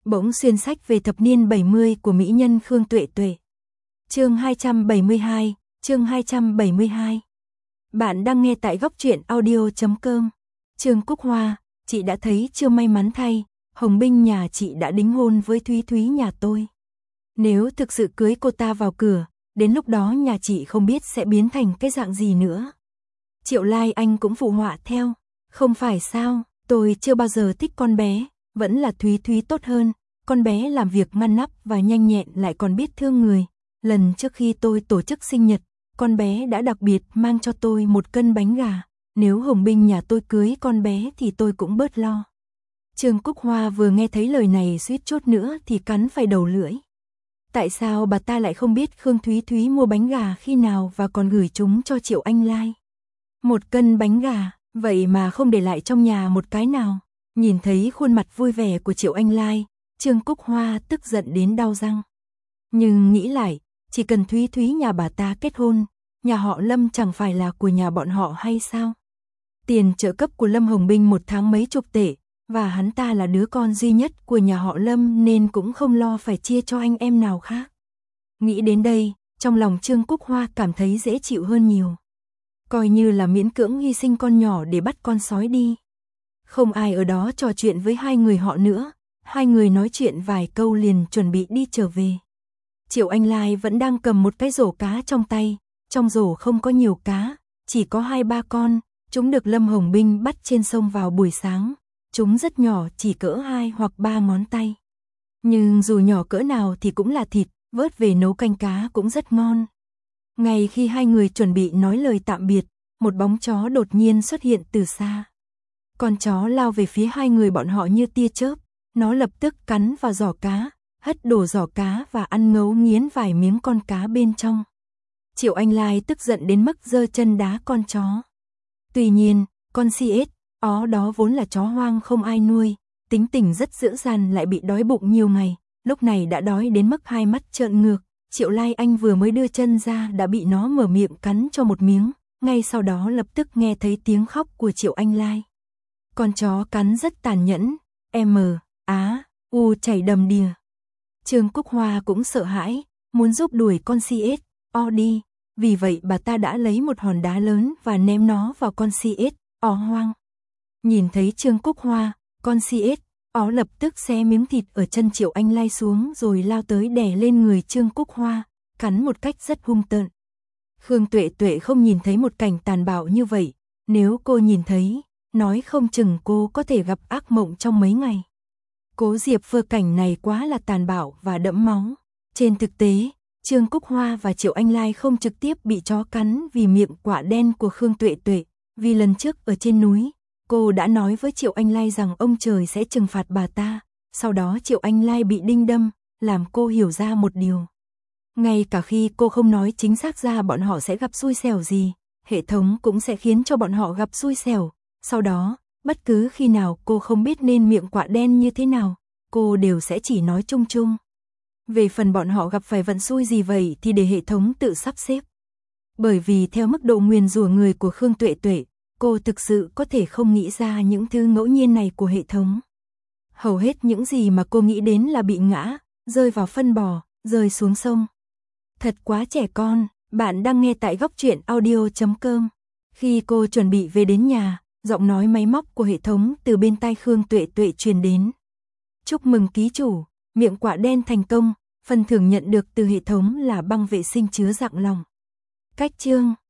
Bỗng xuyên sách về thập niên 70 của mỹ nhân Khương Tuệ Tuệ. Chương 272, chương 272. Bạn đang nghe tại góc truyện audio.com. Trương Cúc Hoa, chị đã thấy chưa, may mắn thay, Hồng Binh nhà chị đã đính hôn với Thúy Thúy nhà tôi. Nếu thực sự cưới cô ta vào cửa, đến lúc đó nhà chị không biết sẽ biến thành cái dạng gì nữa. Triệu Lai Anh cũng phụ họa theo. Không phải sao, tôi chưa bao giờ thích con bé, vẫn là Thúy Thúy tốt hơn. Con bé làm việc ngăn nắp và nhanh nhẹn, lại còn biết thương người. Lần trước khi tôi tổ chức sinh nhật, con bé đã đặc biệt mang cho tôi 1 cân bánh gà. Nếu Hồng Binh nhà tôi cưới con bé thì tôi cũng bớt lo. Trương Cúc Hoa vừa nghe thấy lời này suýt chút nữa thì cắn phải đầu lưỡi. Tại sao bà ta lại không biết Khương Thúy Thúy mua bánh gà khi nào và còn gửi chúng cho Triệu Anh Lai? 1 cân bánh gà, vậy mà không để lại trong nhà một cái nào. Nhìn thấy khuôn mặt vui vẻ của Triệu Anh Lai, Trương Cúc Hoa tức giận đến đau răng. Nhưng nghĩ lại, chỉ cần Thúy Thúy nhà bà ta kết hôn, nhà họ Lâm chẳng phải là của nhà bọn họ hay sao? Tiền trợ cấp của Lâm Hồng Binh 1 tháng mấy chục tệ, và hắn ta là đứa con duy nhất của nhà họ Lâm nên cũng không lo phải chia cho anh em nào khác. Nghĩ đến đây, trong lòng Trương Cúc Hoa cảm thấy dễ chịu hơn nhiều. Coi như là miễn cưỡng hy sinh con nhỏ để bắt con sói đi. Không ai ở đó trò chuyện với hai người họ nữa, hai người nói chuyện vài câu liền chuẩn bị đi trở về. Triệu Anh Lai vẫn đang cầm một cái rổ cá trong tay, trong rổ không có nhiều cá, chỉ có 2-3 con, chúng được Lâm Hồng Binh bắt trên sông vào buổi sáng. Chúng rất nhỏ, chỉ cỡ 2 hoặc 3 ngón tay. Nhưng dù nhỏ cỡ nào thì cũng là thịt, vớt về nấu canh cá cũng rất ngon. Ngay khi hai người chuẩn bị nói lời tạm biệt, một bóng chó đột nhiên xuất hiện từ xa. Con chó lao về phía hai người bọn họ như tia chớp, nó lập tức cắn vào giỏ cá, hất đổ giỏ cá và ăn ngấu nghiến vài miếng con cá bên trong. Triệu Anh Lai tức giận đến mức giơ chân đá con chó. Tuy nhiên, con CS đó vốn là chó hoang không ai nuôi, tính tình rất dữ dằn, lại bị đói bụng nhiều ngày, lúc này đã đói đến mức hai mắt trợn ngược. Triệu Lai Anh vừa mới đưa chân ra đã bị nó mở miệng cắn cho một miếng, ngay sau đó lập tức nghe thấy tiếng khóc của Triệu Anh Lai. Con chó cắn rất tàn nhẫn, chảy đầm đìa. Trương Cúc Hoa cũng sợ hãi, muốn giúp đuổi con CS đi, vì vậy bà ta đã lấy một hòn đá lớn và ném nó vào con CS hoang. Nhìn thấy Trương Cúc Hoa, con CS lập tức xé miếng thịt ở chân Triệu Anh Lai xuống rồi lao tới đè lên người Trương Cúc Hoa, cắn một cách rất hung tợn. Khương Tuệ Tuệ không nhìn thấy một cảnh tàn bạo như vậy, nếu cô nhìn thấy, nói không chừng cô có thể gặp ác mộng trong mấy ngày. Cố Diệp Phơ, cảnh này quá là tàn bạo và đẫm máu. Trên thực tế, Trương Cúc Hoa và Triệu Anh Lai không trực tiếp bị chó cắn vì miệng quả đen của Khương Tuệ Tuệ, vì lần trước ở trên núi, cô đã nói với Triệu Anh Lai rằng ông trời sẽ trừng phạt bà ta, sau đó Triệu Anh Lai bị đinh đâm, làm cô hiểu ra một điều. Ngay cả khi cô không nói chính xác ra bọn họ sẽ gặp xui xẻo gì, hệ thống cũng sẽ khiến cho bọn họ gặp xui xẻo. Sau đó, bất cứ khi nào cô không biết nên miệng quạ đen như thế nào, cô đều sẽ chỉ nói chung chung. Về phần bọn họ gặp phải vận xui gì vậy thì để hệ thống tự sắp xếp. Bởi vì theo mức độ nguyền rủa người của Khương Tuệ Tuệ, cô thực sự có thể không nghĩ ra những thứ ngẫu nhiên này của hệ thống. Hầu hết những gì mà cô nghĩ đến là bị ngã, rơi vào phân bò, rơi xuống sông. Thật quá trẻ con. Bạn đang nghe tại góc truyện audio.com. Khi cô chuẩn bị về đến nhà, giọng nói máy móc của hệ thống từ bên tai Khương Tuệ Tuệ truyền đến. Chúc mừng ký chủ, miệng quạ đen thành công, phần thưởng nhận được từ hệ thống là băng vệ sinh chứa dạng lòng. Cách chương